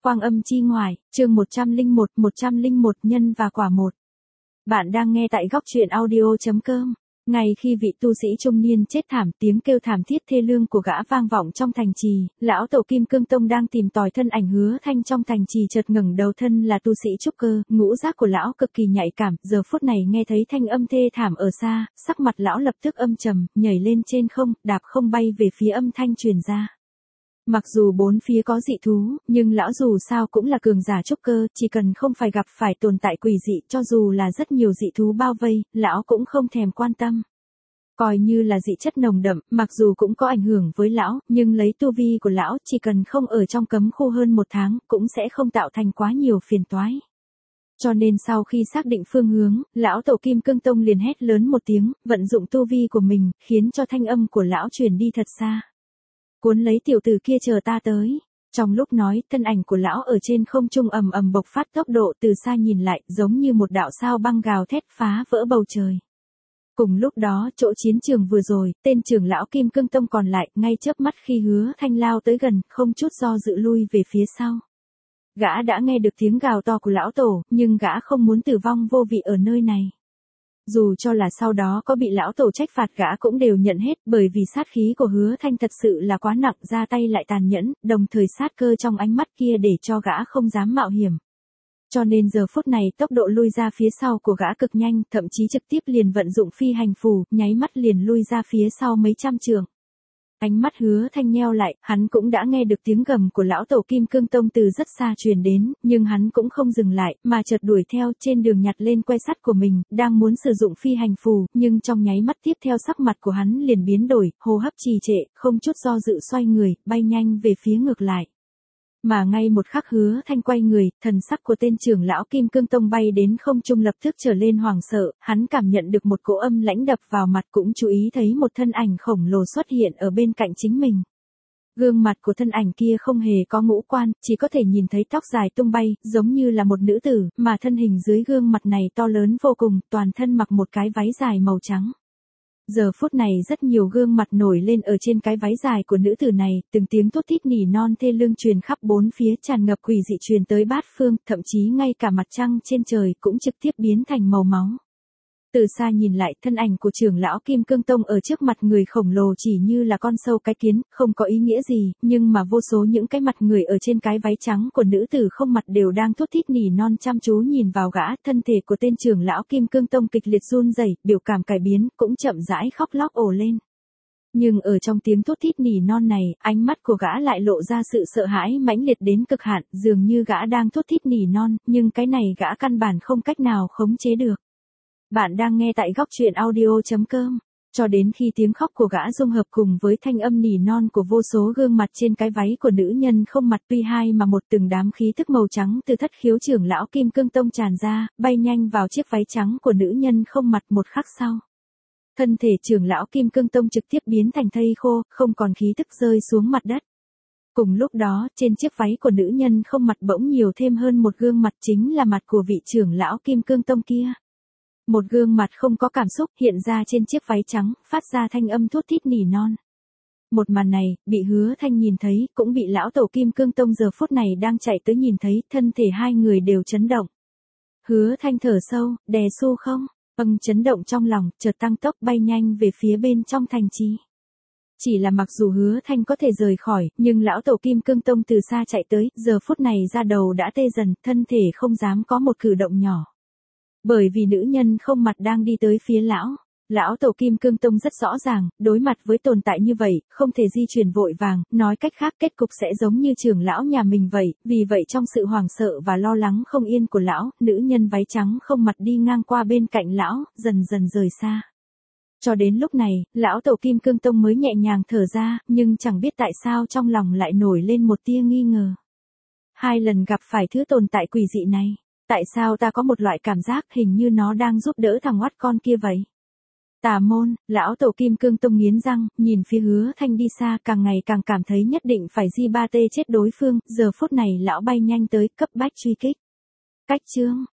Quang âm chi ngoại, chương 101 nhân và quả một. Bạn đang nghe tại góc truyện audio.com. Ngay khi vị tu sĩ trung niên chết thảm, tiếng kêu thảm thiết thê lương của gã vang vọng trong thành trì, lão tổ Kim Cương Tông đang tìm tòi thân ảnh Hứa Thanh trong thành trì chợt ngẩng đầu, thân là tu sĩ trúc cơ, ngũ giác của lão cực kỳ nhạy cảm, giờ phút này nghe thấy thanh âm thê thảm ở xa, sắc mặt lão lập tức âm trầm, nhảy lên trên không, đạp không bay về phía âm thanh truyền ra. Mặc dù bốn phía có dị thú, nhưng lão dù sao cũng là cường giả trúc cơ, chỉ cần không phải gặp phải tồn tại quỷ dị, cho dù là rất nhiều dị thú bao vây, lão cũng không thèm quan tâm. Coi như là dị chất nồng đậm, mặc dù cũng có ảnh hưởng với lão, nhưng lấy tu vi của lão, chỉ cần không ở trong cấm khu hơn 1 tháng, cũng sẽ không tạo thành quá nhiều phiền toái. Cho nên sau khi xác định phương hướng, lão tổ Kim Cương Tông liền hét lớn một tiếng, vận dụng tu vi của mình, khiến cho thanh âm của lão truyền đi thật xa. Cuốn lấy tiểu tử kia, chờ ta tới. Trong lúc nói, thân ảnh của lão ở trên không trung ầm ầm bộc phát tốc độ, từ xa nhìn lại, giống như một đạo sao băng gào thét phá vỡ bầu trời. Cùng lúc đó, chỗ chiến trường vừa rồi, tên trưởng lão Kim Cương Tông còn lại, ngay chớp mắt khi Hứa Thanh lao tới gần, không chút do dự lui về phía sau. Gã đã nghe được tiếng gào to của lão tổ, nhưng gã không muốn tử vong vô vị ở nơi này. Dù cho là sau đó có bị lão tổ trách phạt, gã cũng đều nhận hết, bởi vì sát khí của Hứa Thanh thật sự là quá nặng, ra tay lại tàn nhẫn, đồng thời sát cơ trong ánh mắt kia để cho gã không dám mạo hiểm. Cho nên giờ phút này tốc độ lui ra phía sau của gã cực nhanh, thậm chí trực tiếp liền vận dụng phi hành phù, nháy mắt liền lui ra phía sau mấy trăm trượng. Ánh mắt Hứa Thanh nheo lại, hắn cũng đã nghe được tiếng gầm của lão tổ Kim Cương Tông từ rất xa truyền đến, nhưng hắn cũng không dừng lại, mà chợt đuổi theo, trên đường nhặt lên que sắt của mình, đang muốn sử dụng phi hành phù, nhưng trong nháy mắt tiếp theo sắc mặt của hắn liền biến đổi, hô hấp trì trệ, không chút do dự xoay người, bay nhanh về phía ngược lại. Mà ngay một khắc Hứa Thanh quay người, thần sắc của tên trưởng lão Kim Cương Tông bay đến không trung lập tức trở lên hoảng sợ, hắn cảm nhận được một cỗ âm lãnh đập vào mặt, cũng chú ý thấy một thân ảnh khổng lồ xuất hiện ở bên cạnh chính mình. Gương mặt của thân ảnh kia không hề có ngũ quan, chỉ có thể nhìn thấy tóc dài tung bay, giống như là một nữ tử, mà thân hình dưới gương mặt này to lớn vô cùng, toàn thân mặc một cái váy dài màu trắng. Giờ phút này rất nhiều gương mặt nổi lên ở trên cái váy dài của nữ tử này, từng tiếng thút thít nỉ non thê lương truyền khắp bốn phía, tràn ngập quỷ dị truyền tới bát phương, thậm chí ngay cả mặt trăng trên trời cũng trực tiếp biến thành màu máu. Từ xa nhìn lại, thân ảnh của trưởng lão Kim Cương Tông ở trước mặt người khổng lồ chỉ như là con sâu cái kiến, không có ý nghĩa gì, nhưng mà vô số những cái mặt người ở trên cái váy trắng của nữ tử không mặt đều đang thút thít nỉ non chăm chú nhìn vào gã, thân thể của tên trưởng lão Kim Cương Tông kịch liệt run rẩy, biểu cảm cải biến, cũng chậm rãi khóc lóc ồ lên. Nhưng ở trong tiếng thút thít nỉ non này, ánh mắt của gã lại lộ ra sự sợ hãi mãnh liệt đến cực hạn, dường như gã đang thút thít nỉ non, nhưng cái này gã căn bản không cách nào khống chế được. Bạn đang nghe tại góc truyện audio.com. Cho đến khi tiếng khóc của gã dung hợp cùng với thanh âm nỉ non của vô số gương mặt trên cái váy của nữ nhân không mặt, tuy hai mà một, từng đám khí tức màu trắng từ thất khiếu trưởng lão Kim Cương Tông tràn ra, bay nhanh vào chiếc váy trắng của nữ nhân không mặt. Một khắc sau, thân thể trưởng lão Kim Cương Tông trực tiếp biến thành thây khô, không còn khí tức, rơi xuống mặt đất. Cùng lúc đó, trên chiếc váy của nữ nhân không mặt bỗng nhiều thêm hơn một gương mặt, chính là mặt của vị trưởng lão Kim Cương Tông kia. Một gương mặt không có cảm xúc hiện ra trên chiếc váy trắng, phát ra thanh âm thút thít nỉ non. Một màn này, bị Hứa Thanh nhìn thấy, cũng bị lão tổ Kim Cương Tông giờ phút này đang chạy tới nhìn thấy, thân thể hai người đều chấn động. Hứa Thanh thở sâu, đè Su không, chấn động trong lòng, chợt tăng tốc bay nhanh về phía bên trong thành trì. Chỉ là mặc dù Hứa Thanh có thể rời khỏi, nhưng lão tổ Kim Cương Tông từ xa chạy tới, giờ phút này da đầu đã tê dần, thân thể không dám có một cử động nhỏ. Bởi vì nữ nhân không mặt đang đi tới phía lão tổ Kim Cương Tông rất rõ ràng, đối mặt với tồn tại như vậy, không thể di chuyển vội vàng, nói cách khác kết cục sẽ giống như trưởng lão nhà mình vậy, vì vậy trong sự hoảng sợ và lo lắng không yên của lão, nữ nhân váy trắng không mặt đi ngang qua bên cạnh lão, dần dần rời xa. Cho đến lúc này, lão tổ Kim Cương Tông mới nhẹ nhàng thở ra, nhưng chẳng biết tại sao trong lòng lại nổi lên một tia nghi ngờ. 2 lần gặp phải thứ tồn tại quỷ dị này. Tại sao ta có một loại cảm giác hình như nó đang giúp đỡ thằng oắt con kia vậy? Tà môn, lão tổ Kim Cương Tông nghiến răng, nhìn phía Hứa Thanh đi xa, càng ngày càng cảm thấy nhất định phải di ba tê chết đối phương, giờ phút này lão bay nhanh tới, cấp bách truy kích. Cách chương